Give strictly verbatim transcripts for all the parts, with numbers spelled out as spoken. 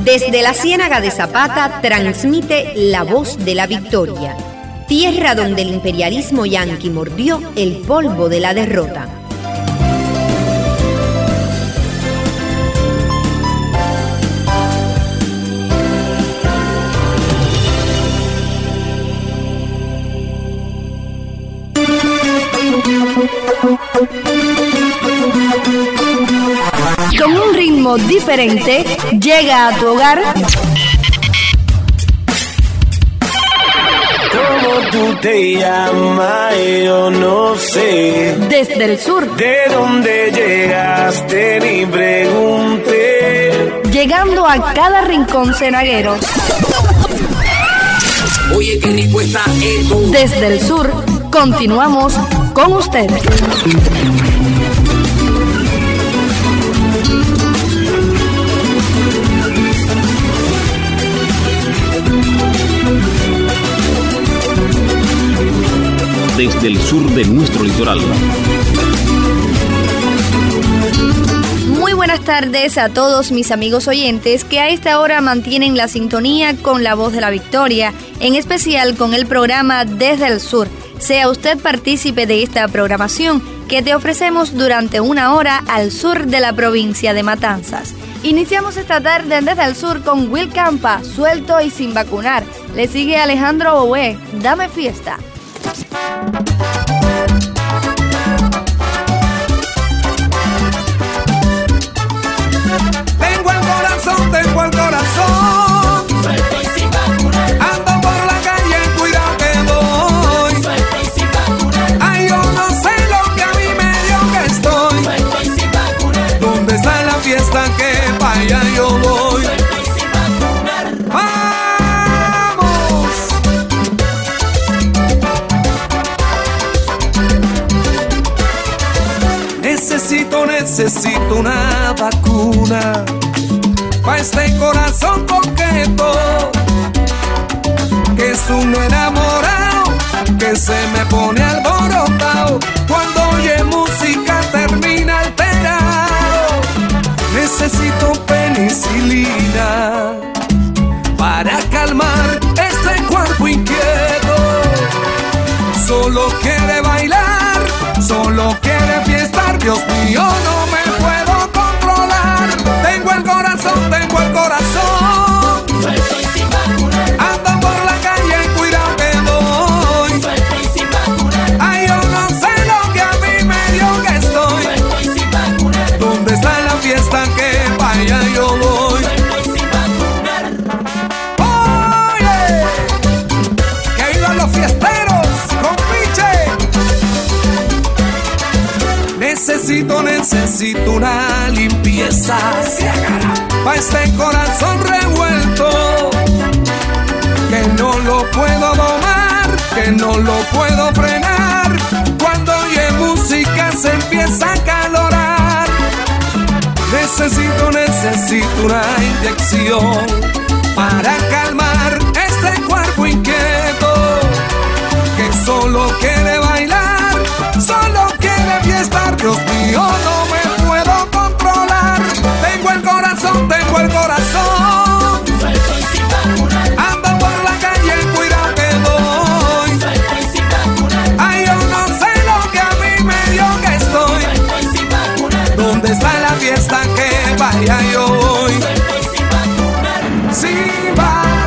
Desde la Ciénaga de Zapata transmite La Voz de la Victoria, tierra donde el imperialismo yanqui mordió el polvo de la derrota. Con un ritmo diferente, llega a tu hogar. ¿Cómo tú te llamas? Yo no sé. Desde el sur. ¿De dónde llegaste? Ni pregunté. Llegando a cada rincón cenaguero. Oye, qué rico está esto. Desde el sur, continuamos con ustedes. Desde el sur de nuestro litoral. Muy buenas tardes a todos mis amigos oyentes que a esta hora mantienen la sintonía con La Voz de la Victoria, en especial con el programa Desde el Sur. Sea usted partícipe de esta programación que te ofrecemos durante una hora al sur de la provincia de Matanzas. Iniciamos esta tarde Desde el Sur con Will Campa, suelto y sin vacunar. Le sigue Alejandro Boé, Dame Fiesta. Tengo el corazón, tengo el corazón. Suelto y sin vacunar. Ando por la calle, cuidado que voy. Suelto y sin vacunar. Ay, yo no sé lo que a mí me dio que estoy. Suelto y sin vacunar. ¿Dónde está la fiesta que para allá yo voy? Suelto y sin vacunar. ¡Vamos! Necesito, necesito una vacuna pa' este corazón coqueto, que es un enamorado que se me pone alborotado cuando oye música termina alterado. Necesito penicilina para calmar este cuerpo inquieto. Solo quiere bailar, solo quiere fiestar. Dios mío, no me puedo controlar. Tengo el corazón, tengo el corazón. Suelto y sin vacunar. Ando por la calle, cuidado que voy. Suelto y sin vacunar. Ay, yo no sé lo que a mí me dio que estoy. Suelto y sin vacunar. ¿Dónde está la fiesta que para allá yo voy? Suelto y sin vacunar. ¡Oye! ¡Que vivan los fiesteros! ¡Con piche! Necesito, necesito una limpieza pa' este corazón revuelto, que no lo puedo domar, que no lo puedo frenar. Cuando oye música se empieza a calorar. Necesito, necesito una inyección para calmar este cuerpo inquieto, que solo quiere bailar, solo quiere fiestar. Dios mío, no me puedo controlar. Tengo el corazón, tengo el corazón. Suelto y sin vacunar. Ando por la calle, cuidado que voy. Suelto y sin vacunar. Ay, yo no sé lo que a mí me dio que estoy. Suelto y sin vacunar. ¿Dónde está la fiesta que vaya yo voy? Suelto y sin vacunar. Sí, va.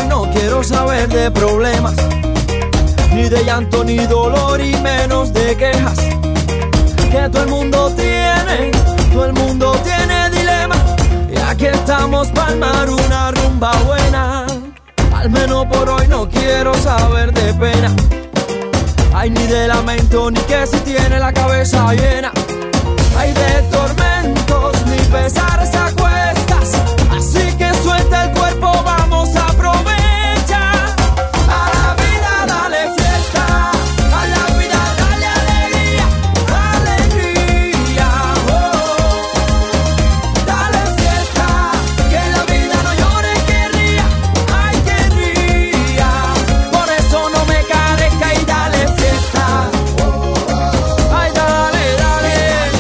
no quiero saber de problemas, ni de llanto ni dolor y menos de quejas. Que todo el mundo tiene, todo el mundo tiene dilemas, y aquí estamos para armar una rumba buena. Al menos por hoy no quiero saber de pena, ay, ni de lamento, ni que si tiene la cabeza llena. Ay, de tormentos, ni pesares a cuestas, así que suelta el cuerpo, vamos a aprovechar. A la vida dale fiesta, a la vida dale alegría, alegría, oh. Dale fiesta, que la vida no llore, que ría, ay, que ría. Por eso no me carezca y dale fiesta. Ay, dale, dale,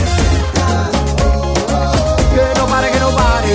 que no pare, que no pare.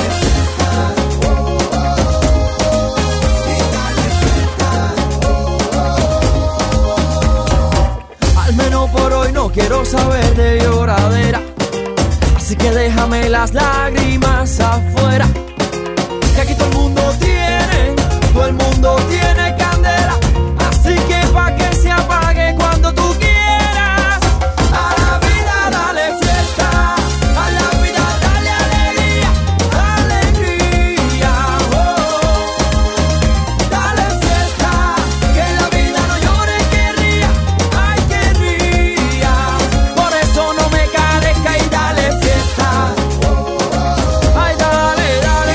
Al menos por hoy no quiero saber de lloradera, así que déjame las lágrimas afuera. Que aquí todo el mundo tiene, todo el mundo tiene candela, así que pa' que se apague cuando tú quieras. A la vida dale fiesta, a la vida dale alegría, alegría, oh. Dale fiesta, que la vida no llore, que ría, ay, que ría. Por eso no me carezca y dale fiesta. Ay, dale, dale,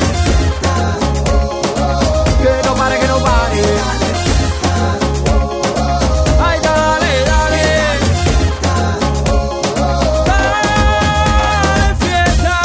que no pare, que no pare. Ay, dale, dale, dale fiesta.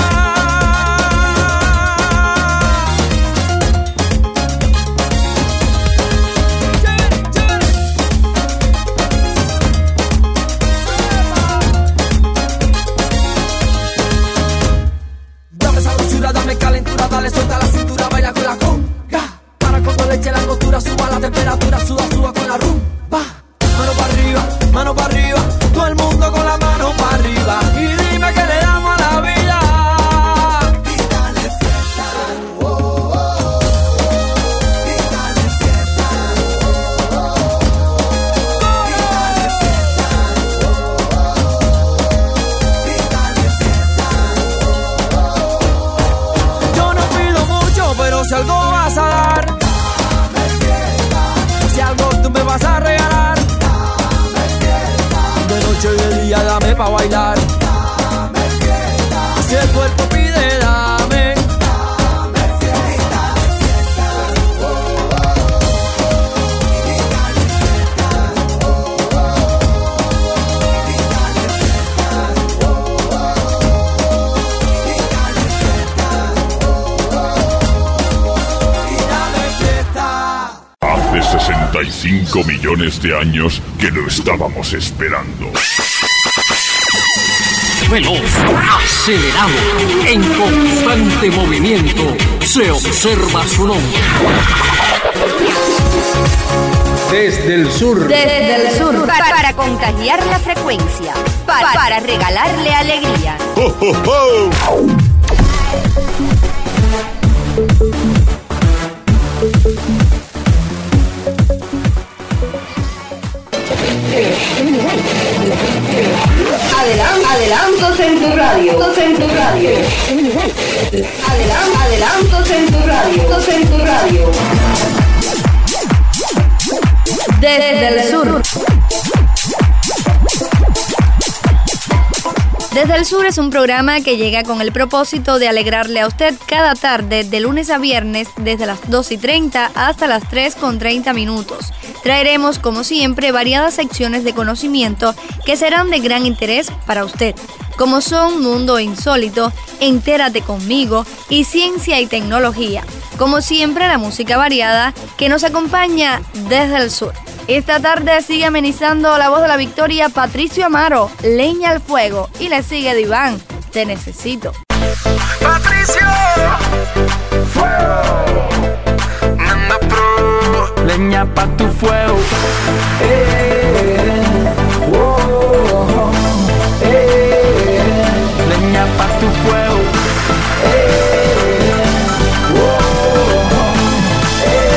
Dame sabrosura, dame calentura, dale suelta la cintura, baila con la conga. Para cuando le eche la costura, suba la temperatura, suda, suba con la rumba. Mano para arriba, mano para arriba, todo el mundo con la mano para arriba. Y dime que le damos a la vida. Y dale fiesta, oh, oh, oh. Y dale fiesta, oh, oh, oh. Y dale fiesta, oh, oh, oh. Y dale fiesta, oh, oh, oh. Yo no pido mucho, pero si algo vas a dar, dame fiesta. Si algo tú me vas a regalar, dame fiesta. De noche y de día dame pa' bailar, dame fiesta. Si el cuerpo pide, dame, dame fiesta, fiesta, oh, oh, oh. Y dale fiesta, oh, oh, oh. Y dale fiesta, oh, oh, oh. Y dale fiesta, oh, oh, oh. Y dale fiesta. Hace sesenta y cinco millones de años que lo estábamos esperando. Veloz, acelerado, en constante movimiento, se observa su nombre. Desde el sur. Desde el sur. Para, para contagiar la frecuencia. Para, para regalarle alegría. ¡Oh, oh, oh! Adelan- adelantos en tu radio. En tu radio. Adelan- adelantos en tu radio. En tu radio. Desde el sur. Desde el Sur es un programa que llega con el propósito de alegrarle a usted cada tarde, de lunes a viernes, desde las dos y treinta hasta las tres con treinta minutos. Traeremos, como siempre, variadas secciones de conocimiento que serán de gran interés para usted, como son Mundo Insólito, Entérate Conmigo y Ciencia y Tecnología. Como siempre, la música variada que nos acompaña desde el sur. Esta tarde sigue amenizando la voz de la victoria Patricio Amaro, Leña al Fuego, y le sigue Diván, Te Necesito. Patricio, fuego, Nanda Pro, leña pa' tu fuego. Eh, oh, eh, leña pa' tu fuego. Eh, oh, eh.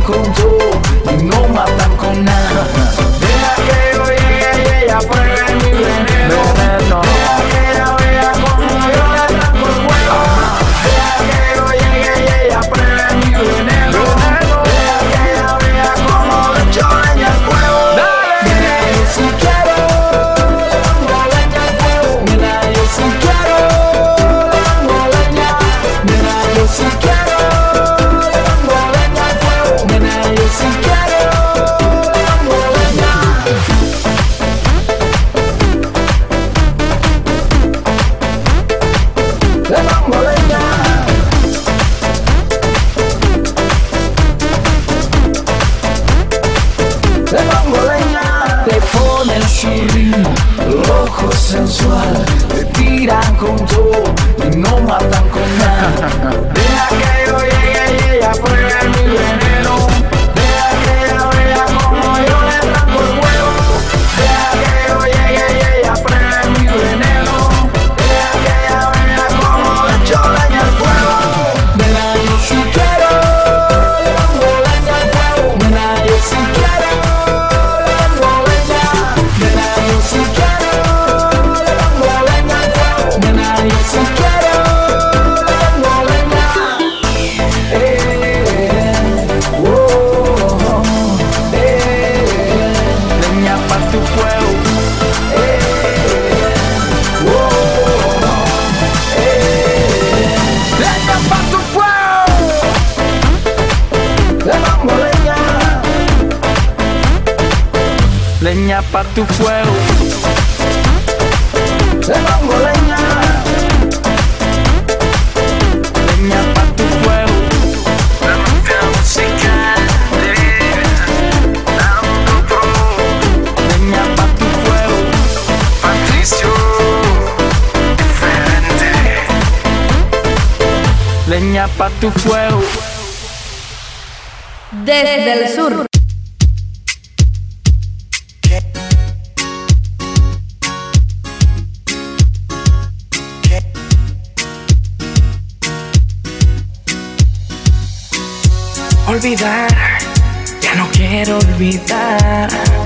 con todo y no matan con nada. Deja que yo llegue y ella pruebe mi veneno. veneno. Deja que ella vea como yo le tranco el huevo. Deja que yo llegue y ella pruebe mi veneno. Deja que ella vea como le echo leña al fuego. Mira, yo si quiero le pongo leña al fuego. Mira, yo si quiero le pongo leña. Mira, yo si quiero le pongo leña al fuego. Mira, yo si quiero le pongo leña. Le pongo leña. Le pongo leña. Te ponen su ritmo, loco sensual. Te tiran con todo y no matan con nada. Deja que yo llegue y ella pruebe mi veneno. Deja que ella vea como yo le tranco el huevo. Deja que yo llegue y ella pruebe mi veneno. Deja que ella vea como le echo leña al fuego. Mira, yo si quiero le pongo leña al fuego. Mira, yo si quiero le pongo leña. Mira, yo si quiero le pongo leña al fuego. Mira, yo si quiero le pongo leña. Eh, oh, eh, leña pa' tu fuego. Eh, oh, eh, leña pa' tu fuego. Le pongo leña. Leña pa' tu fuego. Le pongo leña. Leña pa' tu fuego. La mafia musical de Dando Pro. Leña pa' tu fuego. Patricio diferente. Leña pa' tu fuego. Desde el sur. Olvidar, ya no quiero olvidar.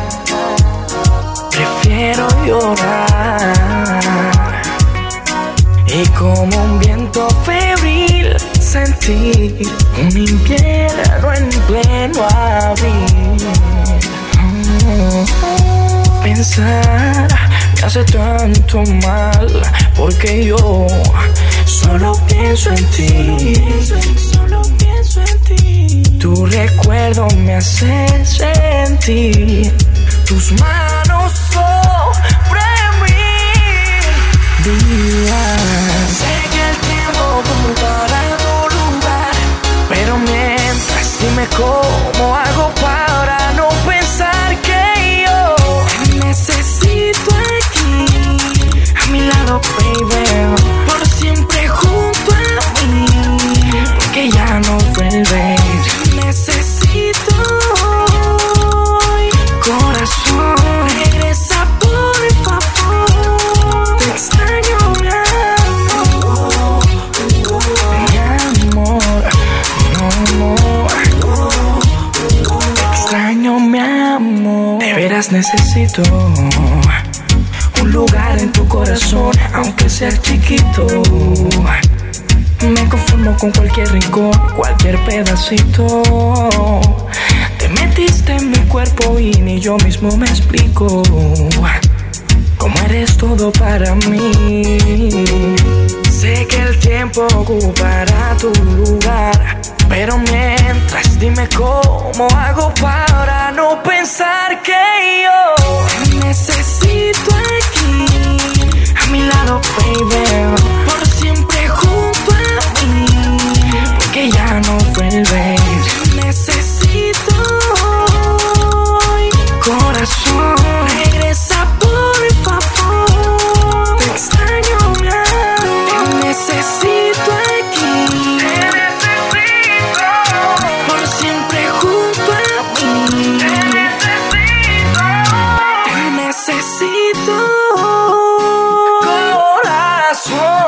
Prefiero llorar. Y como un viento febril sentir un invierno en pleno abril. Oh, pensar me hace tanto mal, porque yo solo pienso en ti. Solo pienso en ti. Tu recuerdo me hace sentir tus manos sobre mí. Días. Sé que el tiempo ocupará tu lugar, pero mientras dime cómo hago para no pensar que yo te necesito aquí a mi lado, baby, por siempre junto a mí, porque ya no vuelves. Te necesito hoy, corazón, regresa por favor. Te extraño, mi amor, mi amor, no, te extraño, mi amor. De veras necesito un lugar en tu corazón, aunque sea chiquito. Me conformo con cualquier rincón, cualquier pedacito. Te metiste en mi cuerpo y ni yo mismo me explico cómo eres todo para mí. Sé que el tiempo ocupará tu lugar, pero mientras dime cómo hago para no pensar que yo te necesito aquí a mi lado, baby, por siempre junto a mí, porque ya no vuelves. Te necesito hoy, corazón, regresa por favor. Te extraño, mi amor, te necesito aquí. Te necesito por siempre junto a mí. Te necesito, te necesito, corazón.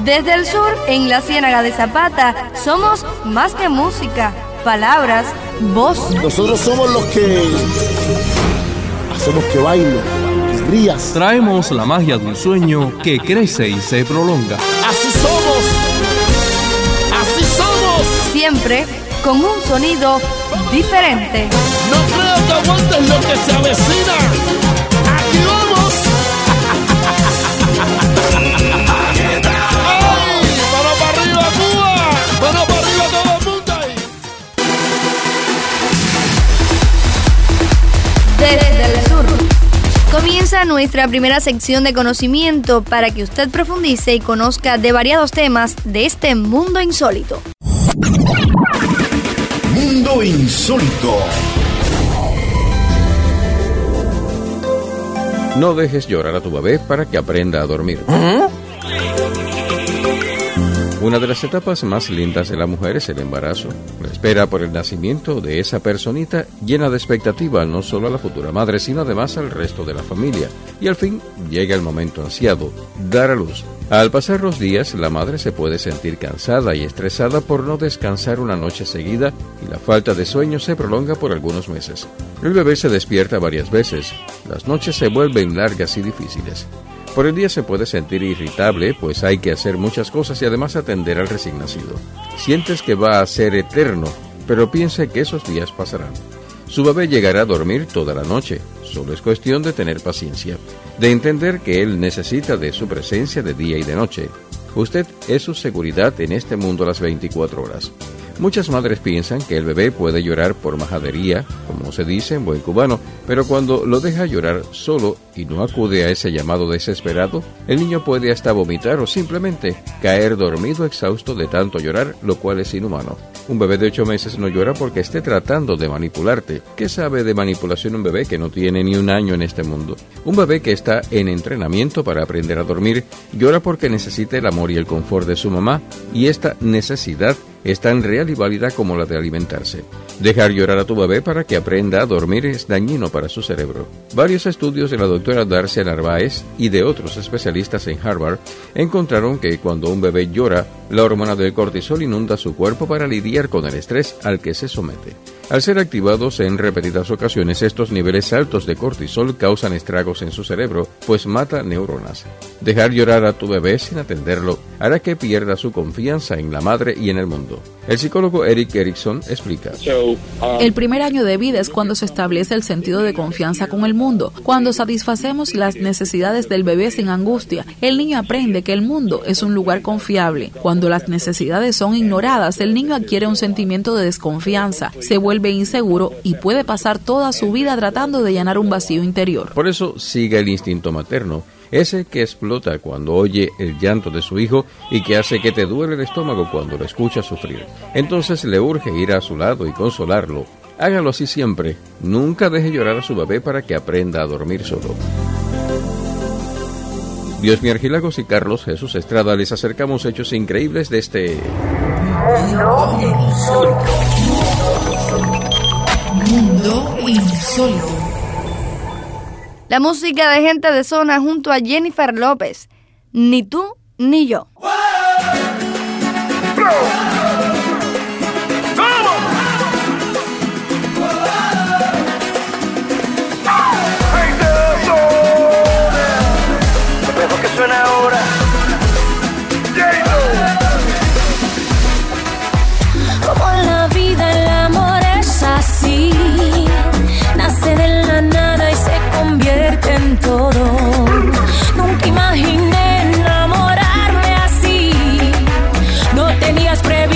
Desde el sur, en la Ciénaga de Zapata, somos más que música, palabras, voz. Nosotros somos los que hacemos que baile, que rías. Traemos la magia de un sueño que crece y se prolonga. Así somos, así somos. Siempre con un sonido diferente. No creo que aguantes lo que se avecina. Aquí vamos. ¡Ay! ¡Mano para arriba, Cuba! ¡Mano para arriba todo el mundo ahí! Desde el sur. Comienza nuestra primera sección de conocimiento para que usted profundice y conozca de variados temas de este mundo insólito. Mundo insólito. No dejes llorar a tu bebé para que aprenda a dormir. ¿Ah? Una de las etapas más lindas de la mujer es el embarazo. La espera por el nacimiento de esa personita llena de expectativa no solo a la futura madre, sino además al resto de la familia. Y al fin llega el momento ansiado, dar a luz. Al pasar los días, la madre se puede sentir cansada y estresada por no descansar una noche seguida y la falta de sueño se prolonga por algunos meses. El bebé se despierta varias veces. Las noches se vuelven largas y difíciles. Por el día se puede sentir irritable, pues hay que hacer muchas cosas y además atender al recién nacido. Sientes que va a ser eterno, pero piense que esos días pasarán. Su bebé llegará a dormir toda la noche, solo es cuestión de tener paciencia, de entender que él necesita de su presencia de día y de noche. Usted es su seguridad en este mundo a las veinticuatro horas. Muchas madres piensan que el bebé puede llorar por majadería, como se dice en buen cubano, pero cuando lo deja llorar solo y no acude a ese llamado desesperado, el niño puede hasta vomitar o simplemente caer dormido exhausto de tanto llorar, lo cual es inhumano. Un bebé de ocho meses no llora porque esté tratando de manipularte. ¿Qué sabe de manipulación un bebé que no tiene ni un año en este mundo? Un bebé que está en entrenamiento para aprender a dormir llora porque necesita el amor y el confort de su mamá, y esta necesidad es tan real y válida como la de alimentarse. Dejar llorar a tu bebé para que aprenda a dormir es dañino para su cerebro. Varios estudios de la doctora Darcia Narváez y de otros especialistas en Harvard encontraron que cuando un bebé llora, la hormona del cortisol inunda su cuerpo para lidiar con el estrés al que se somete. Al ser activados en repetidas ocasiones, estos niveles altos de cortisol causan estragos en su cerebro, pues mata neuronas. Dejar llorar a tu bebé sin atenderlo hará que pierda su confianza en la madre y en el mundo. El psicólogo Eric Erickson explica. El primer año de vida es cuando se establece el sentido de confianza con el mundo. Cuando satisfacemos las necesidades del bebé sin angustia, el niño aprende que el mundo es un lugar confiable. Cuando las necesidades son ignoradas, el niño adquiere un sentimiento de desconfianza, se vuelve inseguro y puede pasar toda su vida tratando de llenar un vacío interior. Por eso sigue el instinto materno, ese que explota cuando oye el llanto de su hijo y que hace que te duele el estómago cuando lo escucha sufrir. Entonces le urge ir a su lado y consolarlo. Hágalo así siempre. Nunca deje llorar a su bebé para que aprenda a dormir solo. Dios mi Argilagos y Carlos Jesús Estrada les acercamos hechos increíbles de este... Mundo insólito. Mundo insólito. La música de Gente de Zona junto a Jennifer López. Ni tú ni yo. Lo mejor que suena ahora. Como en la vida el amor es así, nace de la nada y se convierte en todo. Nunca imaginé enamorarme así, no tenías previsto.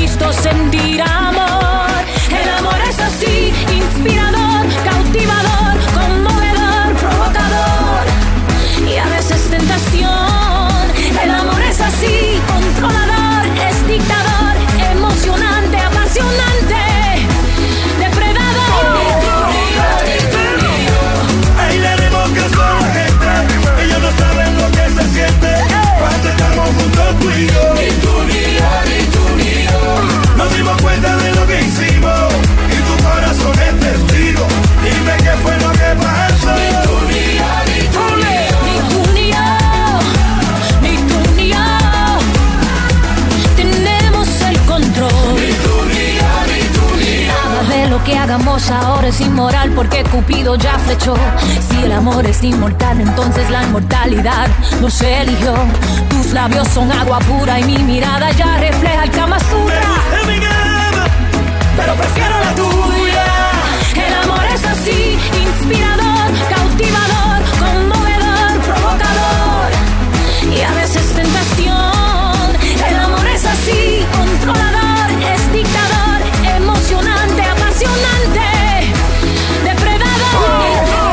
amor es inmoral porque Cupido ya flechó. Si el amor es inmortal, entonces la inmortalidad nos eligió. Tus labios son agua pura y mi mirada ya refleja el Kama Sutra. Me gusta mi cama, pero prefiero la tuya. El amor es así, inspirador, cautivador, conmovedor, provocador y a veces tentación. El amor es así, controlador, es dictador, emocionante, apasionante, depredador.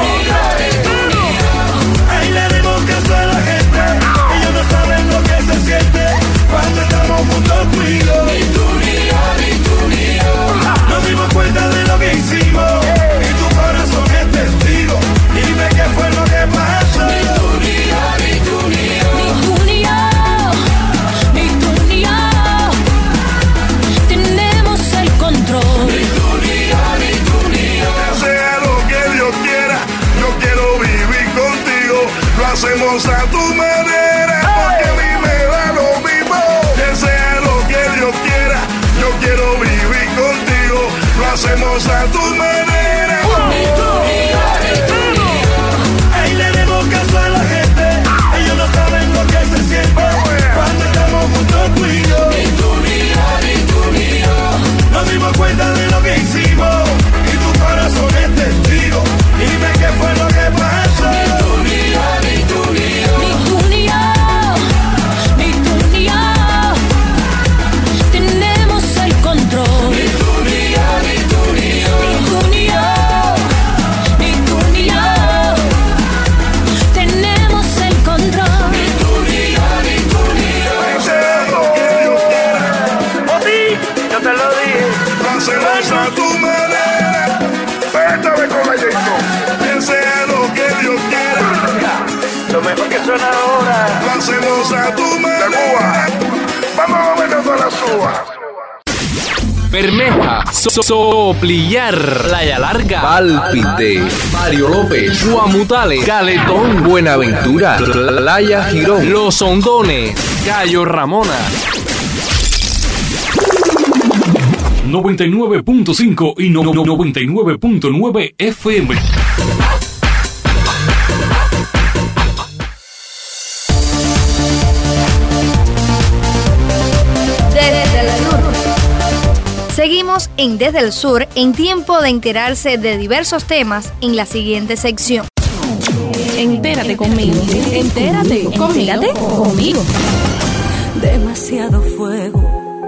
Ahí le dimos caso a la gente, ellos no saben lo que se siente cuando estamos juntos tú y yo. Ni tú ni yo, ni tú ni yo. Nos dimos cuenta de lo que hicimos y tu corazón es testigo. Dime qué fue lo que pasó. Ni tú ni yo, ni tú ni yo. Ni tú ni yo, ni tú ni yo. Tenemos el control. Ni tú ni yo, ni tú ni yo. Sea lo que Dios quiera, yo quiero vivir contigo. Lo hacemos a tu manera, porque a mí me da lo mismo. Que sea lo que Dios quiera, yo quiero vivir contigo. Lo hacemos a tu manera. Ni tú ni yo, ni tú ni yo. Ahí le demos caso a la gente, ellos no saben lo que se siente cuando estamos juntos tú y yo. Ni tú ni yo, ni tú ni yo. Nos dimos cuenta de lo que hicimos y tu corazón es testigo. Dime qué fue lo que pasó. Ni tú ni yo, ni tú ni yo. Ni tú ni yo, ni tú ni yo. Tenemos el control. Ni tú ni yo, ni tú ni yo. Ni tú ni yo, ni tú ni yo. Tenemos el control. Ni tú ni yo, ni tú ni yo. Sea lo que Dios quiera. Oh, sí, yo te lo dije. Lo hacemos a tu manera. Pétame con la yendo. Que sea lo que Dios quiera. Lo mejor que suena ahora. Lo hacemos a tu manera. Vamos a movernos a las uvas. Bermeja, so- Soplillar, Playa Larga, Pálpite, Mario López, Guamutale, Caletón, Buenaventura, Playa Girón, Los Hondones, Cayo Ramona. noventa y nueve punto cinco y no- no- noventa y nueve punto nueve F M. Desde el sur. Seguimos en Desde el Sur, en tiempo de enterarse de diversos temas en la siguiente sección. Entérate conmigo. Entérate conmigo. conmigo. Demasiado fuego,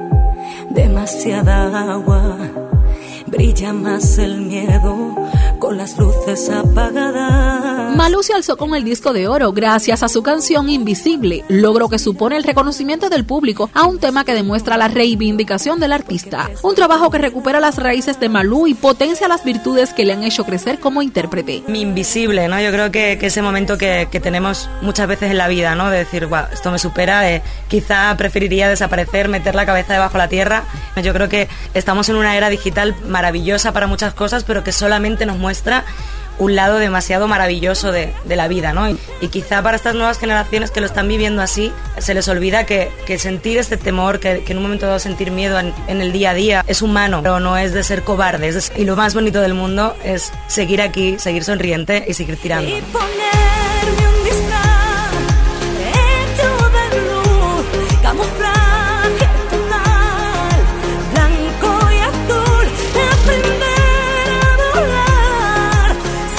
demasiada agua. Brilla más el miedo con las luces apagadas. Malú se alzó con el disco de oro gracias a su canción Invisible, logro que supone el reconocimiento del público a un tema que demuestra la reivindicación del artista. Un trabajo que recupera las raíces de Malú y potencia las virtudes que le han hecho crecer como intérprete. Mi invisible, ¿no? Yo creo que, que ese momento que, que tenemos muchas veces en la vida, ¿no? De decir, wow, esto me supera, eh, quizá preferiría desaparecer, meter la cabeza debajo de la tierra. Yo creo que estamos en una era digital maravillosa para muchas cosas, pero que solamente nos muestra un lado demasiado maravilloso de, de la vida, ¿no? Y, y quizá para estas nuevas generaciones que lo están viviendo así, se les olvida que, que sentir este temor, que, que en un momento dado sentir miedo en, en el día a día es humano, pero no es de ser cobardes. Es, y lo más bonito del mundo es seguir aquí, seguir sonriente y seguir tirando. Y ponerme un disfraz hecho de luz, camuflaje total, blanco y azul, aprender a volar,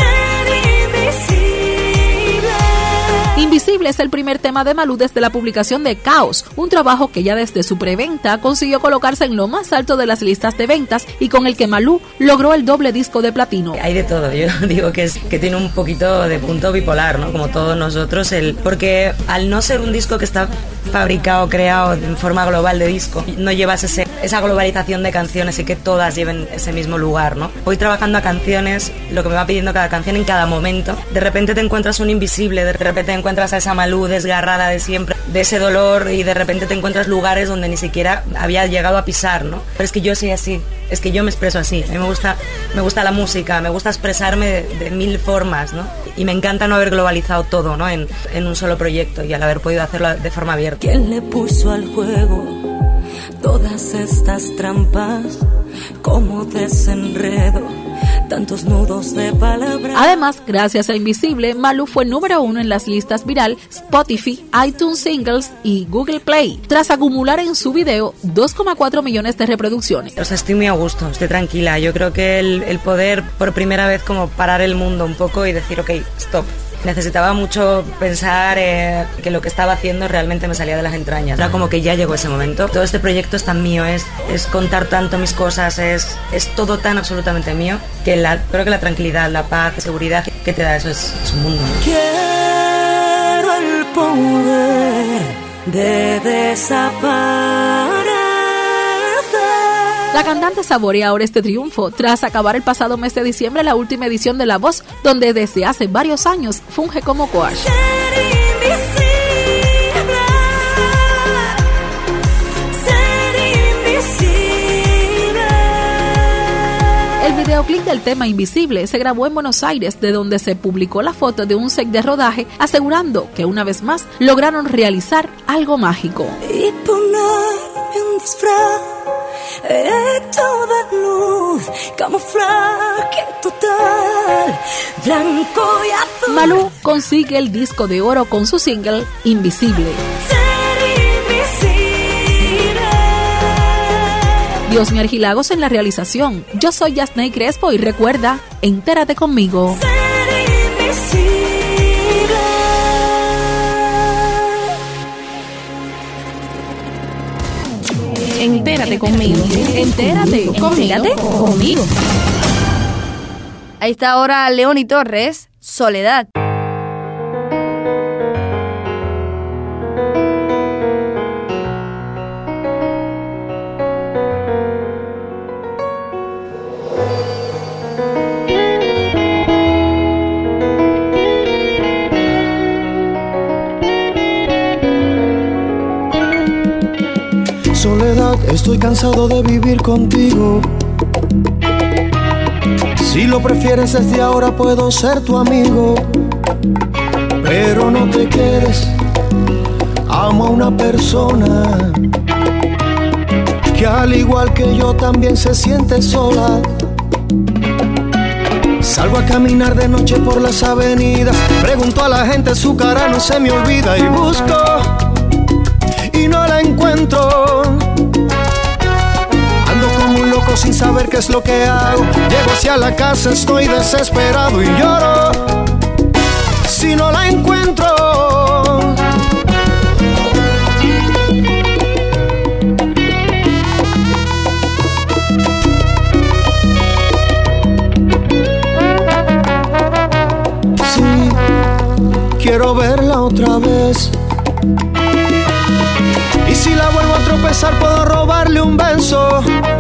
ser invisible. Invisible es el primer tema de Malú desde la publicación de Caos, un trabajo que ya desde su preventa consiguió colocarse en lo más alto de las listas de ventas y con el que Malú logró el doble disco de platino. Hay de todo, yo digo que es que tiene un poquito de punto bipolar, ¿no? Como todos nosotros, el, porque al no ser un disco que está fabricado, creado en forma global de disco, no llevas ese, esa globalización de canciones y que todas lleven ese mismo lugar, ¿no? Voy trabajando a canciones, lo que me va pidiendo cada canción en cada momento. De repente te encuentras un invisible, de repente te encuentras a esa Malú desgarrada de siempre, de ese dolor, y de repente te encuentras lugares donde ni siquiera había llegado a pisar, ¿no? Pero es que yo soy así, es que yo me expreso así. A mí me gusta, me gusta la música, me gusta expresarme de, de mil formas, ¿no? Y me encanta no haber globalizado todo, ¿no? En, en un solo proyecto y al haber podido hacerlo de forma abierta. ¿Quién le puso al juego todas estas trampas? Como desenredo tantos nudos de palabras. Además, gracias a Invisible, Malú fue número uno en las listas viral Spotify, iTunes Singles y Google Play, tras acumular en su video dos coma cuatro millones de reproducciones. O sea, estoy muy a gusto, estoy tranquila. Yo creo que el, el poder por primera vez como parar el mundo un poco y decir, ok, stop. Necesitaba mucho pensar eh, que lo que estaba haciendo realmente me salía de las entrañas. Era como que ya llegó ese momento. Todo este proyecto es tan mío, es, es contar tanto mis cosas, es, es todo tan absolutamente mío, que la, creo que la tranquilidad, la paz, la seguridad que te da eso es, es un mundo. Quiero el poder de desaparecer. La cantante saborea ahora este triunfo tras acabar el pasado mes de diciembre la última edición de La Voz, donde desde hace varios años funge como coach. El videoclip del tema Invisible se grabó en Buenos Aires, de donde se publicó la foto de un set de rodaje, asegurando que una vez más lograron realizar algo mágico. Y ponerme un disfraz hecho de luz, camuflaje total, blanco y azul. Malú consigue el disco de oro con su single Invisible. Diosmi Argilagos en la realización. Yo soy Yasney Crespo y recuerda, entérate conmigo. Entérate conmigo. Entérate. Entérate conmigo. Ahí está ahora Leoni Torres, Soledad. Soledad, estoy cansado de vivir contigo. Si lo prefieres desde ahora puedo ser tu amigo. Pero no te quedes, amo a una persona que al igual que yo también se siente sola. Salgo a caminar de noche por las avenidas, pregunto a la gente, su cara no se me olvida. Y busco y no la encuentro, ando como un loco sin saber qué es lo que hago. Llego hacia la casa, estoy desesperado y lloro si no la encuentro. Sí, quiero verla otra vez. Y si la vuelvo a tropezar puedo robarle un beso.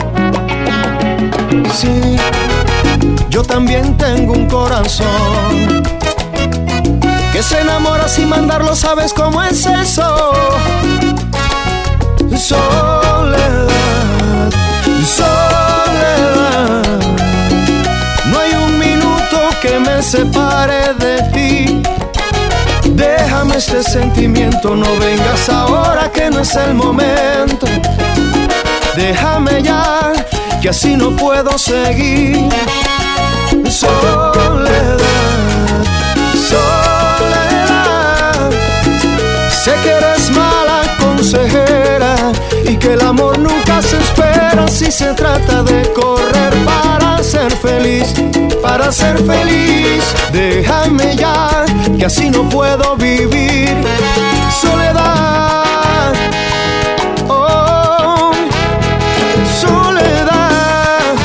Sí, yo también tengo un corazón que se enamora sin mandarlo, ¿sabes cómo es eso? Soledad, soledad, no hay un minuto que me separe de ti. Déjame este sentimiento, no vengas ahora que no es el momento. Déjame ya, que así no puedo seguir. Soledad, soledad, sé que eres mala consejera y que el amor nunca se espera si se trata de correr para ser feliz. Para ser feliz, déjame ya, que así no puedo vivir. Soledad, oh, soledad.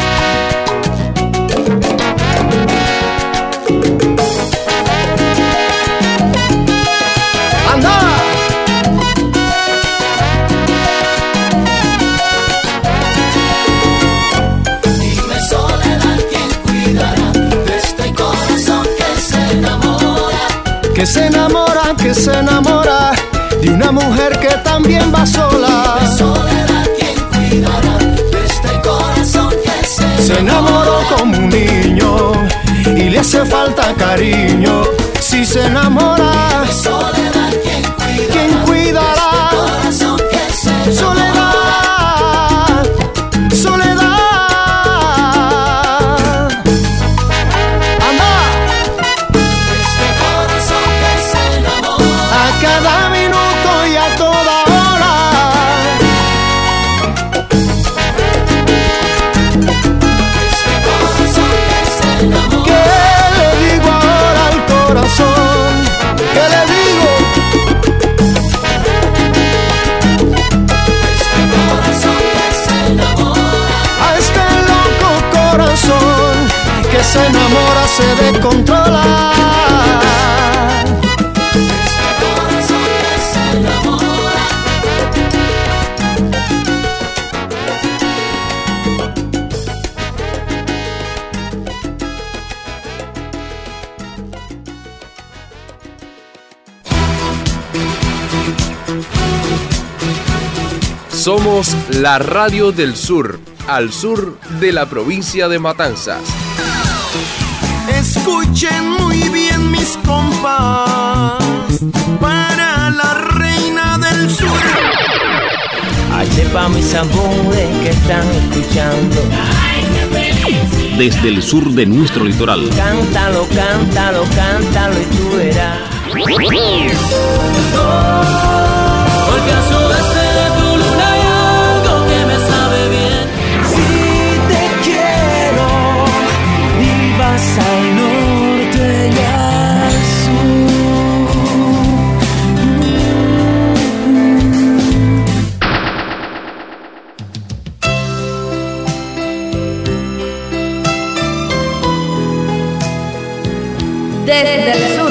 ¡Anda! Dime, soledad, ¿quién cuidará de este corazón que se enamora? Que se enamora, que se enamora de una mujer que también va sola. Dime, soledad, ¿quién cuidará de este corazón que se enamora? Se enamoró como un niño y le hace falta cariño. Si se enamora, Dime, soledad, ¿quién cuidará? ¿Quién cuidará? De este corazón que se enamora? Soledad, soledad. ahora se descontrola. Somos la radio del sur, al sur de la provincia de Matanzas. Escuchen muy bien mis compas, para la reina del sur. Ay, sepa mis amores que están escuchando. Desde el sur de nuestro litoral. Cántalo, cántalo, cántalo y tú verás. Porque a sudeste de tu luna hay algo que me sabe bien. Si te quiero y vas al norte y al sur. Desde el sur.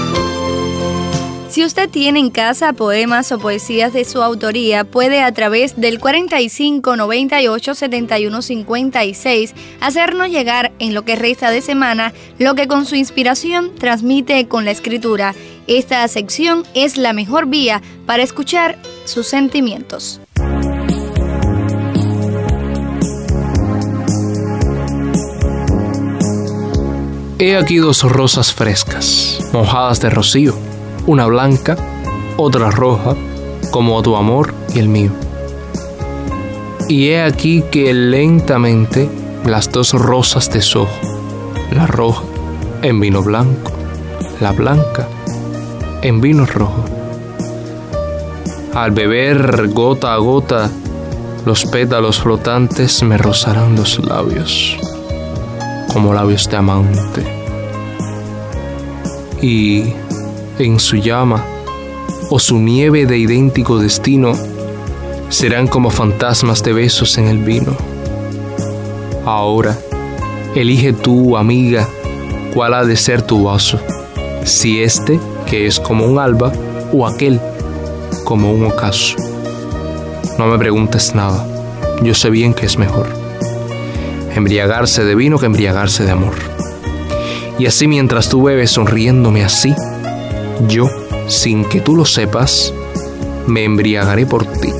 Si usted tiene en casa poemas o poesías de su autoría, puede a través del cuarenta y cinco, noventa y ocho, setenta y uno, cincuenta y seis hacernos llegar en lo que resta de semana lo que con su inspiración transmite con la escritura. Esta sección es la mejor vía para escuchar sus sentimientos. He aquí dos rosas frescas, mojadas de rocío. Una blanca, otra roja, como tu amor y el mío. Y he aquí que lentamente las dos rosas deshojo, la roja en vino blanco, la blanca en vino rojo. Al beber gota a gota, los pétalos flotantes me rozarán los labios, como labios de amante. Y en su llama o su nieve de idéntico destino serán como fantasmas de besos en el vino. Ahora, elige tú, amiga, cuál ha de ser tu vaso, si este, que es como un alba, o aquel, como un ocaso. No me preguntes nada, yo sé bien que es mejor embriagarse de vino que embriagarse de amor. Y así mientras tú bebes sonriéndome así, yo, sin que tú lo sepas, me embriagaré por ti.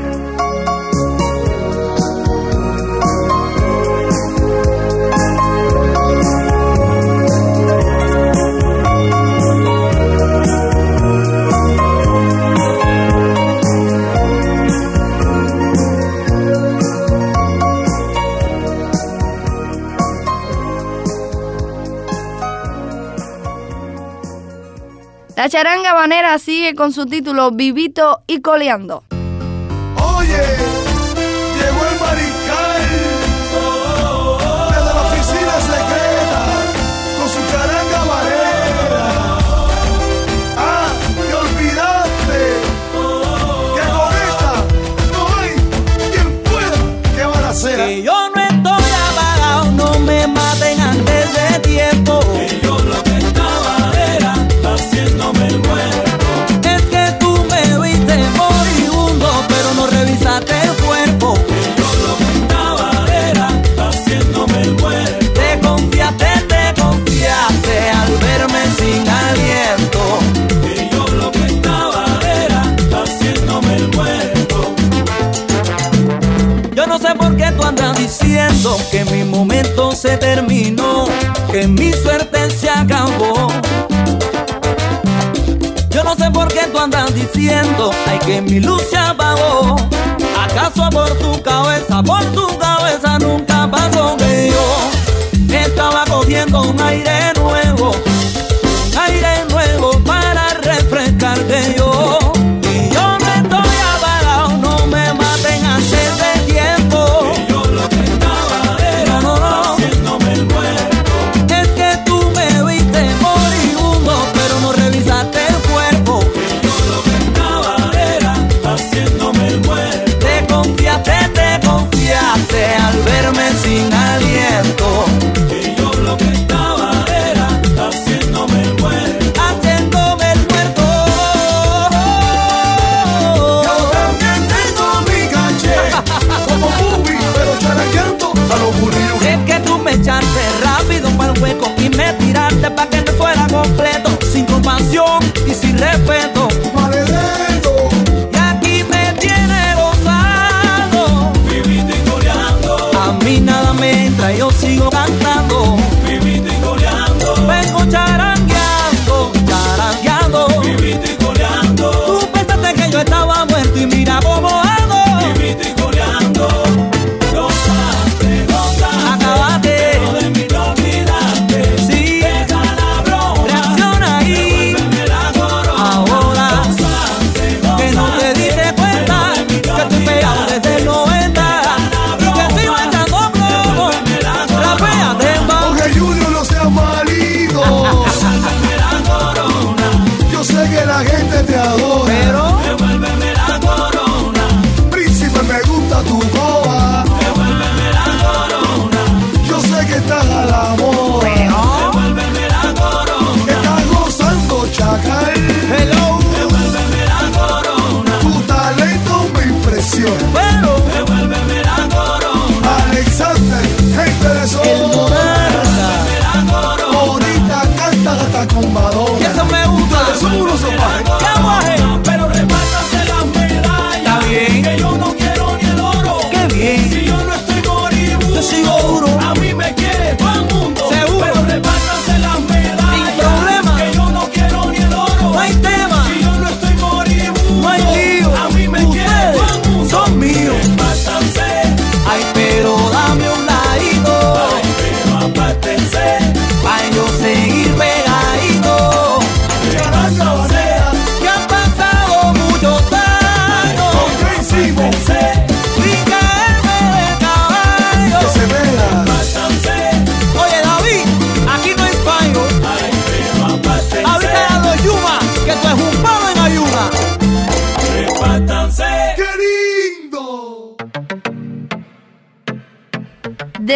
La charanga habanera sigue con su título Vivito y Coleando. Oye, llegó el mariscal desde la oficina secreta con su charanga habanera. Ah, te olvidaste que con esta no hay quien pueda. ¿Qué van a hacer? Que yo no estoy apagado, no me maten antes de tiempo. Que yo lo que estaba era haciéndome el muerto. Es que tú me viste moribundo, pero no revisaste el cuerpo. Que yo lo que estaba era haciéndome el muerto. Te confiaste, te confiaste al verme sin aliento. Que yo lo que estaba era haciéndome el muerto. Yo no sé por qué tú andas diciendo que mi momento se terminó, que mi suerte se acabó. Yo no sé por qué tú andas diciendo, ay, que mi luz se apagó. ¿Acaso por tu cabeza, por tu cabeza nunca pasó que yo estaba cogiendo un aire nuevo, un aire nuevo para refrescarte yo? Y yo no estoy apagado, no me maten antes de tiempo. Que yo lo que estaba era no, no, no. haciéndome el muerto. Es que tú me viste moribundo, pero no revisaste el cuerpo. Que yo lo que estaba era haciéndome el muerto. Te confiaste, te confiaste al verme sin aliento. Que yo lo que estaba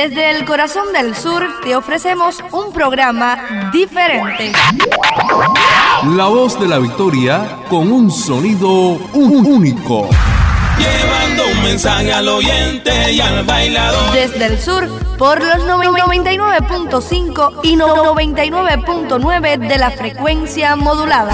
Desde el corazón del sur te ofrecemos un programa diferente. La voz de la victoria con un sonido único. Llevando un mensaje al oyente y al bailador. Desde el sur, por los noventa y nueve punto cinco y noventa y nueve punto nueve de la frecuencia modulada.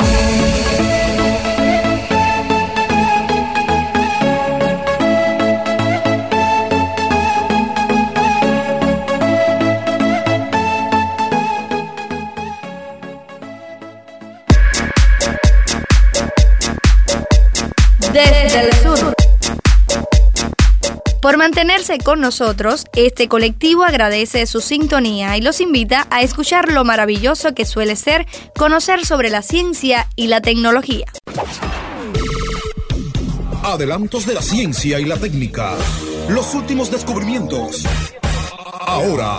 Desde el sur. Por mantenerse con nosotros, este colectivo agradece su sintonía y los invita a escuchar lo maravilloso que suele ser conocer sobre la ciencia y la tecnología. Adelantos de la ciencia y la técnica. Los últimos descubrimientos. Ahora.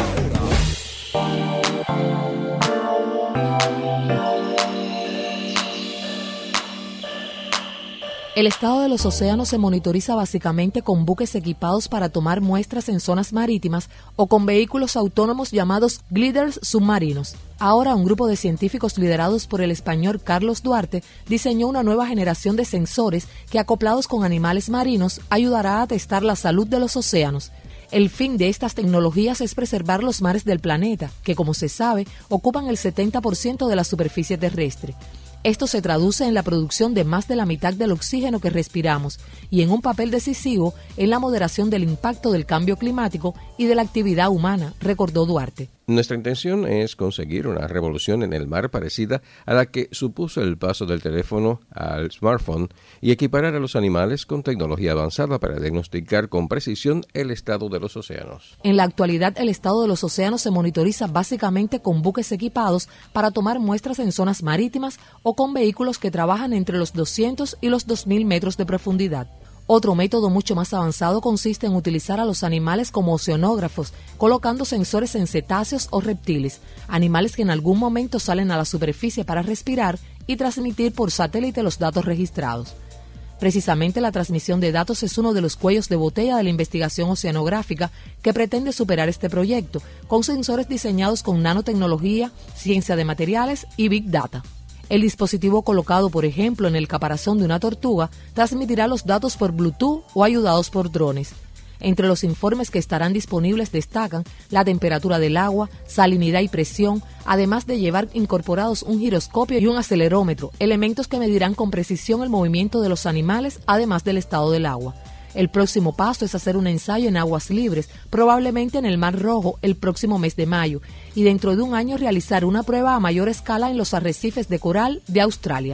El estado de los océanos se monitoriza básicamente con buques equipados para tomar muestras en zonas marítimas o con vehículos autónomos llamados gliders submarinos. Ahora un grupo de científicos liderados por el español Carlos Duarte diseñó una nueva generación de sensores que, acoplados con animales marinos, ayudará a testar la salud de los océanos. El fin de estas tecnologías es preservar los mares del planeta, que, como se sabe, ocupan el setenta por ciento de la superficie terrestre. Esto se traduce en la producción de más de la mitad del oxígeno que respiramos y en un papel decisivo en la moderación del impacto del cambio climático y de la actividad humana, recordó Duarte. Nuestra intención es conseguir una revolución en el mar parecida a la que supuso el paso del teléfono al smartphone y equiparar a los animales con tecnología avanzada para diagnosticar con precisión el estado de los océanos. En la actualidad, el estado de los océanos se monitoriza básicamente con buques equipados para tomar muestras en zonas marítimas o con vehículos que trabajan entre los doscientos y los dos mil metros de profundidad. Otro método mucho más avanzado consiste en utilizar a los animales como oceanógrafos, colocando sensores en cetáceos o reptiles, animales que en algún momento salen a la superficie para respirar y transmitir por satélite los datos registrados. Precisamente la transmisión de datos es uno de los cuellos de botella de la investigación oceanográfica que pretende superar este proyecto, con sensores diseñados con nanotecnología, ciencia de materiales y Big Data. El dispositivo colocado, por ejemplo, en el caparazón de una tortuga transmitirá los datos por Bluetooth o ayudados por drones. Entre los informes que estarán disponibles destacan la temperatura del agua, salinidad y presión, además de llevar incorporados un giroscopio y un acelerómetro, elementos que medirán con precisión el movimiento de los animales, además del estado del agua. El próximo paso es hacer un ensayo en aguas libres, probablemente en el Mar Rojo, el próximo mes de mayo, y dentro de un año realizar una prueba a mayor escala en los arrecifes de coral de Australia.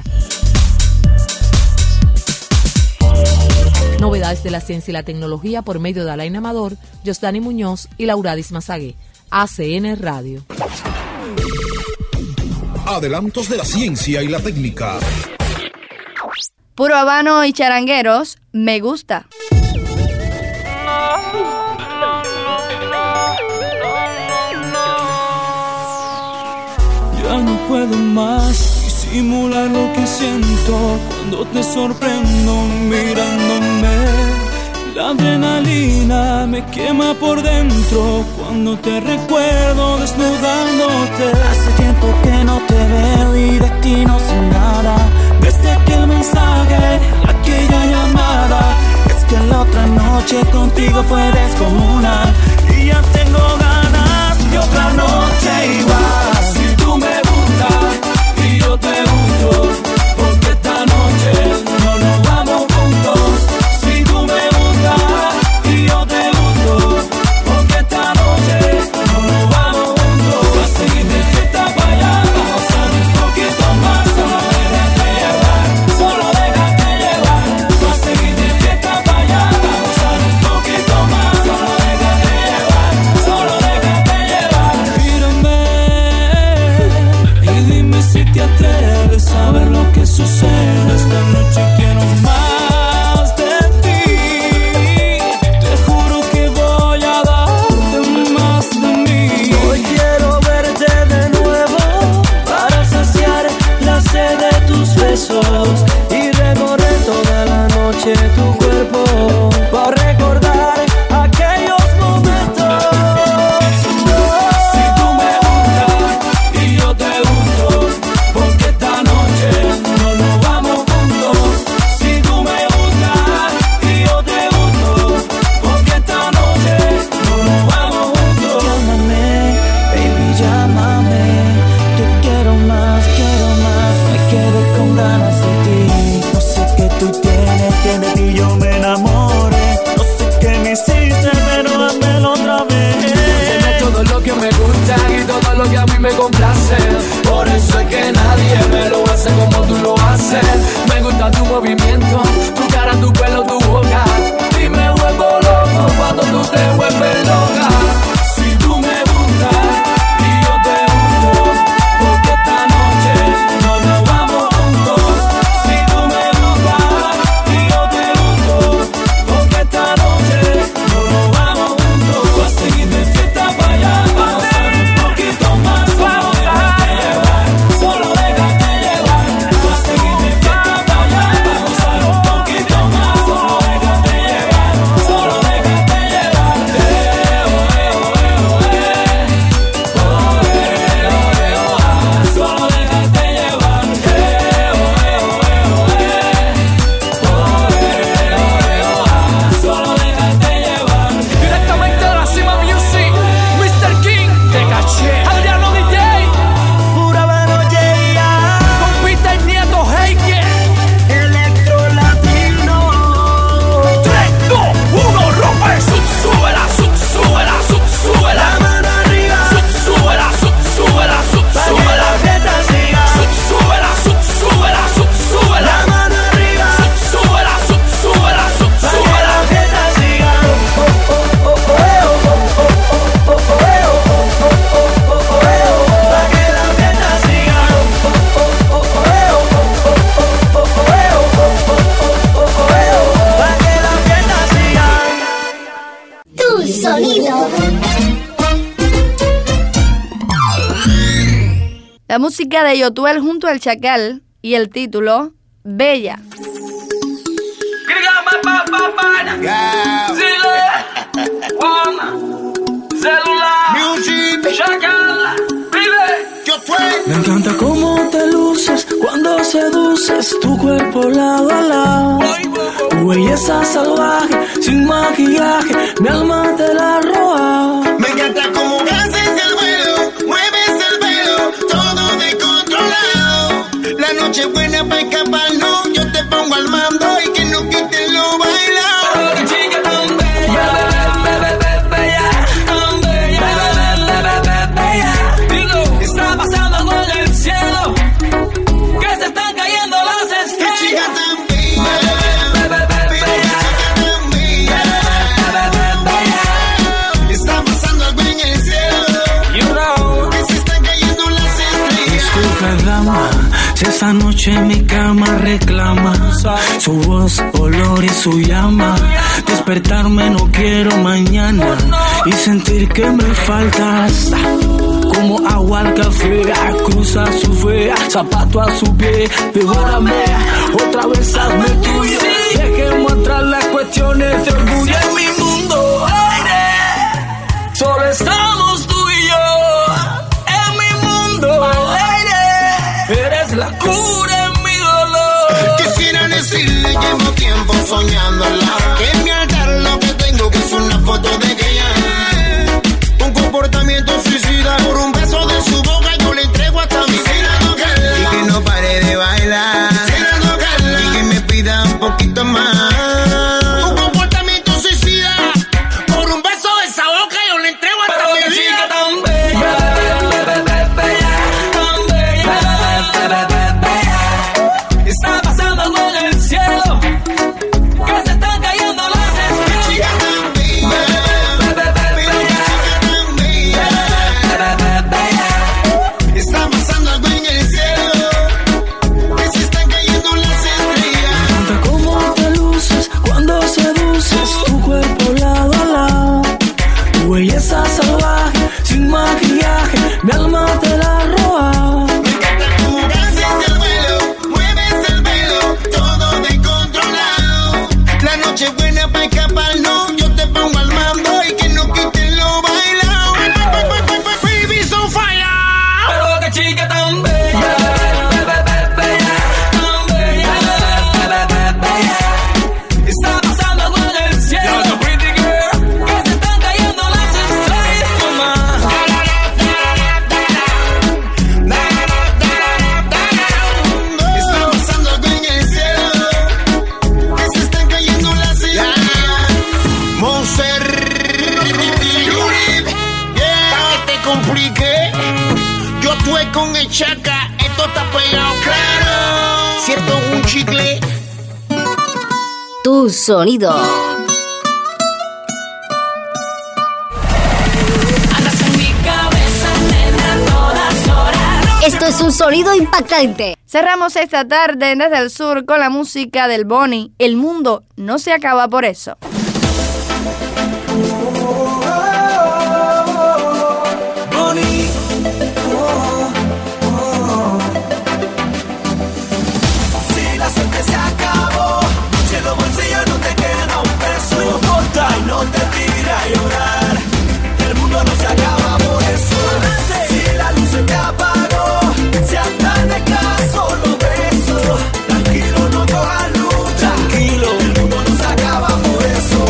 Novedades de la ciencia y la tecnología por medio de Alain Amador, Josdani Muñoz y Lauradis Mazagué. A C N Radio. Adelantos de la ciencia y la técnica. Puro habano y charangueros, me gusta. Ya no puedo más disimular lo que siento cuando te sorprendo mirándome. La adrenalina me quema por dentro cuando te recuerdo desnudándote. Hace tiempo que no te veo y de ti no sé nada. Desde aquel mensaje, aquella llamada. Es que la otra noche contigo fue descomunal y ya tengo ganas de otra noche igual. Si tú me gustas y yo te gusto, porque esta noche no nos vamos juntos. Si tú me gustas y yo te gusto, porque esta noche no nos vamos juntos. Voy a seguir de fiesta para allá, vamos a gozar un poquito más. Solo déjate llevar, solo déjate llevar. Voy a seguir de fiesta para allá, vamos a gozar un poquito más. Solo déjate llevar, solo déjate llevar. Mírame y dime si te atreves a ver lo que sucede. Esta noche quiero más de ti. Te juro que voy a darte más de mí. Hoy quiero verte de nuevo para saciar la sed de tus besos y recorrer toda la noche tu cuerpo por recordar aquellos momentos. complacer. Por eso es que nadie me lo hace como tú lo haces. Me gusta tu movimiento, tu cara, tu pelo, tu boca. Y me vuelvo loco cuando tú te vuelves loca. Si tú me gustas y yo te gusto, porque esta noche no nos vamos juntos. Si tú me gustas y yo te gusto, porque esta noche no nos vamos juntos. Voy a seguir de fiesta para allá, para gozar un poquito más. Solo déjate llevar, solo déjate llevar. Voy a seguir de fiesta para allá, para gozar un poquito más. Solo déjate llevar, solo déjate llevar. Eh, oh, eh, oh, eh, oh, eh. Oh, eh, oh, eh, oh, ah. Solo déjate llevar. Eh, oh, eh, oh, eh, oh, eh. Oh, eh, oh, eh, oh, ah. Solo déjate llevar. Directamente de la Cima Music, mister King, te caché. Adriano D J, Pura Vero J A, con Peter Nieto, Heike. Electro Latino. tres, dos, uno, rompe. Sub, súbela, sub, súbela, sub, súbela. La mano arriba, Sub, súbela, sub, súbela, sub, pa' que súbela. la fiesta siga. Sub, súbela, sub, súbela, sub, súbela. La mano arriba, Sub, súbela, sub, súbela, sub, pa' que súbela. la fiesta siga. Oh, oh, oh, oh, eh, oh, oh, oh, oh, oh, oh, eh, oh, oh, oh, oh, oh, oh, eh, oh. Pa' que la fiesta siga. Oh, oh, oh, oh, eh, oh, oh, oh, oh, oh, oh, eh, oh, oh, oh, oh, oh, eh, oh. Pa' que la fiesta siga. Tu sonido. La música de Yotuel junto al Chacal y el título Bella. Me encanta cómo te luces cuando seduces tu cuerpo lado a lado. Tu belleza salvaje, sin maquillaje, mi alma te la roba. Me encanta cómo haces el vuelo, mueves el pelo, todo descontrolado. La noche es buena para escaparnos, yo te pongo al mando y que no quite lo bailado. Pero qué chica tan bella, bella, bella, bella, tan bella, bella, bella, bella. Digo, está pasando algo en el cielo, que se están cayendo las Qué estrellas. chica tan bella, Bella, bella, pero bella, chica tan bella. bella, bella, bella. Está pasando algo en el cielo, You know. que se están cayendo las estrellas. Disculpa, dama, si esa noche mi cama reclama su voz, olor y su llama. Despertarme no quiero mañana y sentir que me faltas. Como agua al café, cruza su fe, zapato a su pie, devórame, otra vez hazme tuyo. Dejemos atrás las cuestiones de orgullo. En mi mundo, aire, solo estamos tú y yo. En mi mundo, aire, eres la cura en mi dolor. Quisiera decirle, llevo tiempo soñándola, que en mi altar lo que tengo que es una foto de ella. Un comportamiento suicida, por un beso de su boca yo le entrego hasta mi vida. Y que no pare de bailar, y que me pida un poquito más. Un comportamiento suicida, por un beso de esa boca yo le entrego hasta Pero mi qué vida. chica tan bella, bella, bella, bella, tan bella, bella, bella, bella. Está pasando algo en el cielo, que se están cayendo las estrellas. Chica tan bella, Bella, bella, bella, tan bella. bella, bella, bella. Está pasando algo en el cielo, que se están cayendo las estrellas. Me encanta cómo te luces cuando seduces tu cuerpo lado a lado. Tu belleza salvaje, sin maquillaje, mi alma te la roba. Me encanta cómo haces el vuelo, mueves el pelo, todo descontrolado. La noche es buena para escaparnos, yo te pongo al mando y que no quiten lo bailado. Baby, so fire. Pero qué chica tan bella, bella, bella, bella, tan bella, bella, bella, bella. Está pasando algo en el cielo, pretty girl, que se están cayendo las estrellas. Está pasando algo en el cielo, que se están cayendo las estrellas. Monster, yeah, para que te complique, yo con el chaca, esto está pegado, claro. ¿Cierto? Un chicle. Tu sonido. Andas en mi cabeza, nena, todas horas. Esto es un sonido impactante. Cerramos esta tarde desde el sur con la música del Bonnie. El mundo no se acaba por eso. Bonnie, oh, oh. Si la suerte se acabó, si en los bolsillos no te queda un peso, no importa y no te tira a llorar. El mundo no se acaba por eso. Si la luz se te apagó, si andas de caso, lo beso. Tranquilo, no cojas luz, tranquilo. El mundo no se acaba por eso.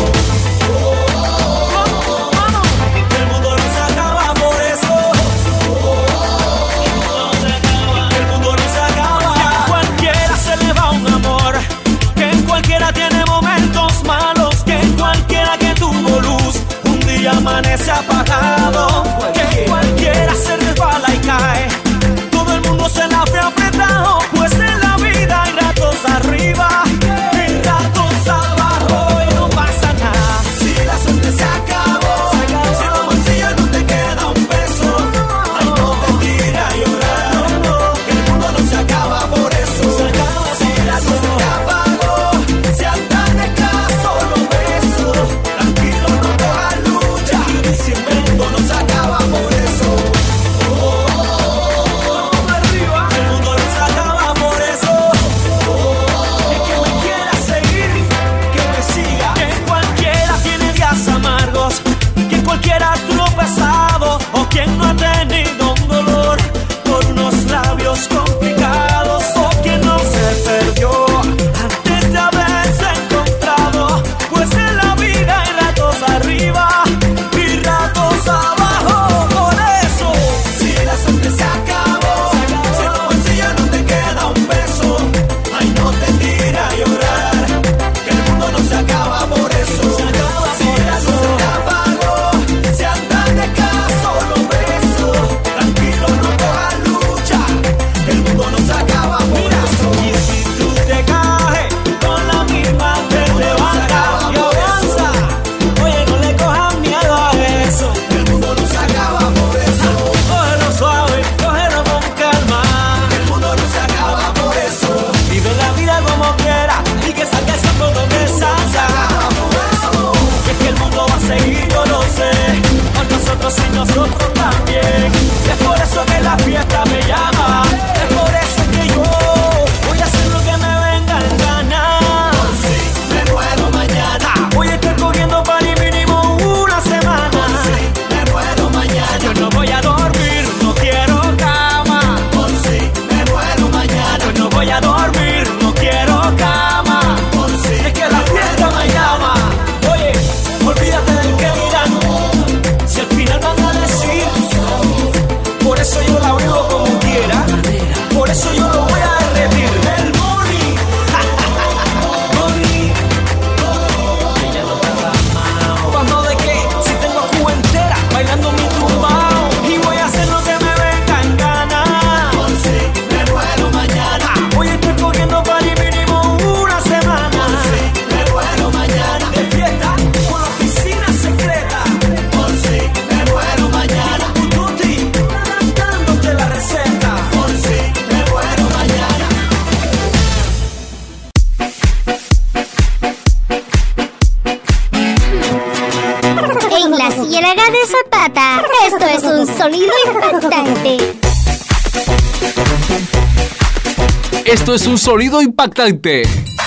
Amanece apagado, que cualquiera se resbala y cae. Todo el mundo se la ve apretado, pues en la vida hay ratos arriba y ratos abajo y no pasa nada. Si la suerte se acabó, si en los bolsillos no te queda un peso, ay, no te tira a llorar, que el mundo no se acaba por eso. Si la suerte te apagó, si andas de caso, lo beso. Tranquilo, no cojas luz. El mundo no se acaba por eso. Oh, oh, oh, oh, arriba. El mundo no se acaba por eso. Oh, oh, el que me quiera seguir, que me siga. Que cualquiera tiene días amargos, que cualquiera tuvo pesado, o quien no ha tenido un dolor por unos labios complicados, o quien no se perdió antes de haberse encontrado, pues en la vida hay ratos arriba y ratos abajo, por eso. Si la suerte se acabó, si en los bolsillos no te queda un peso, ay, no te tira a llorar, que el mundo no se acaba por eso. Si la suerte te apagó, si andas de caso, lo beso. Tranquilo, no cojas lucha, el mundo no se acaba por eso. Y si tú te caes, con la misma te levantas y avanza. Oye, no le cojas miedo a eso, el mundo no se acaba por eso. Cógelo suave, cógelo con calma, el mundo no se acaba por eso. Vive la vida como quiera y que salga eso todo que salga. Y es que el mundo va a seguir, yo lo sé, con nosotros y nosotros también. Y es por eso que la fiesta me llama, es por eso que yo voy a hacer lo que me venga en gana. Por si me muero mañana, voy a estar corriendo para el mínimo una semana. Por si me muero mañana, yo no voy a dormir, no quiero cama. Por si me muero mañana, yo no voy a dormir, no quiero cama. Por si es que la fiesta me llama. Oye, olvídate del que dirán, si al final van a decir. Por eso yo la vivo como quiera, por eso yo lo voy a derretir. El Bonnie, Bonnie, ella no está mal. ¿Cuándo de qué? Si tengo a Cuba entera bailando mi tumbao, y voy a hacer lo que me venga en gana. Por si me muero mañana, voy a estar corriendo para el mínimo una semana. Por si me muero mañana, de fiesta con la oficina secreta. Por si me muero mañana, Tutti dándote la receta. Por si me muero mañana. En la Ciénaga de Zapata, esto es un sonido impactante. Esto es un sonido impactante.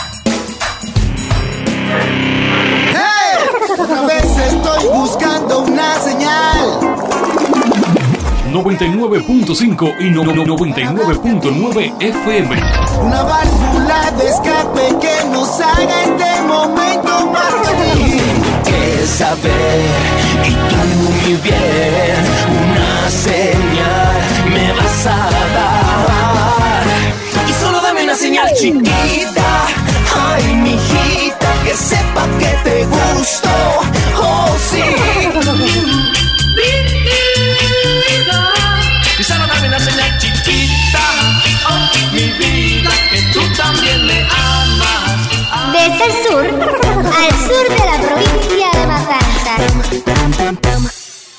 ¡Hey! Otra vez estoy buscando una señal. noventa y nueve punto cinco y no- no- noventa y nueve punto nueve F M. Una válvula de escape que nos haga este momento más feliz. Que saber y tú mi bien, una señal me vas a dar. Y solo dame una señal chiquita, ay mijita, que sepa que te gusto, oh sí. Y solo dame una señal chiquita. sur, al sur de la provincia de Matanzas.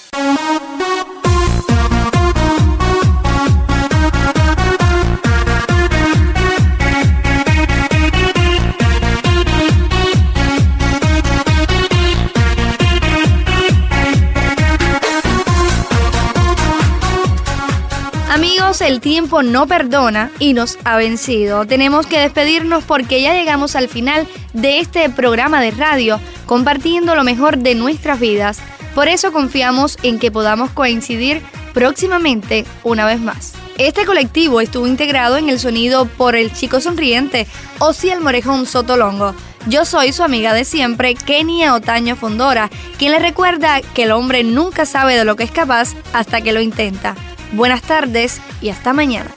Amigos, el tiempo no perdona y nos ha vencido. Tenemos que despedirnos porque ya llegamos al final de este programa de radio, compartiendo lo mejor de nuestras vidas. Por eso confiamos en que podamos coincidir próximamente una vez más. Este colectivo estuvo integrado en el sonido por el chico sonriente Osiel Morejón Sotolongo. Yo soy su amiga de siempre, Kenia Otaño Fondora, quien le recuerda que el hombre nunca sabe de lo que es capaz hasta que lo intenta. Buenas tardes y hasta mañana.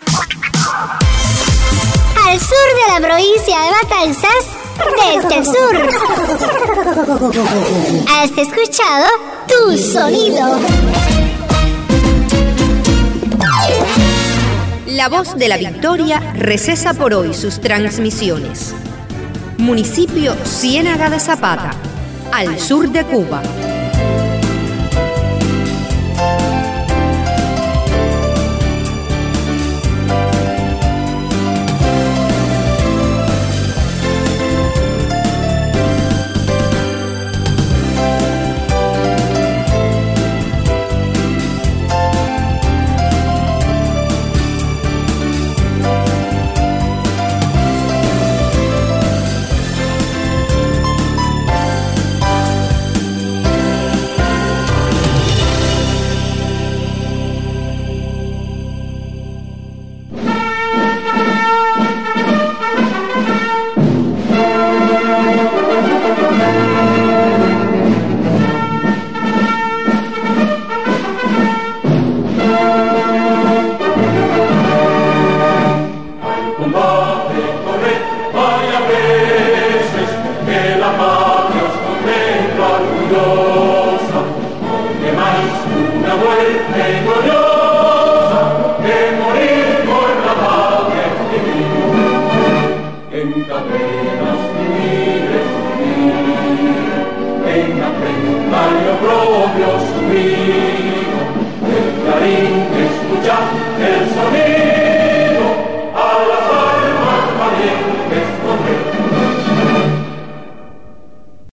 Al sur de la provincia de Matanzas, desde el sur. Has escuchado Tu Sonido. La Voz de la Victoria recesa por hoy sus transmisiones. Municipio Ciénaga de Zapata, al sur de Cuba. Propio subido, el clarín escucha el sonido.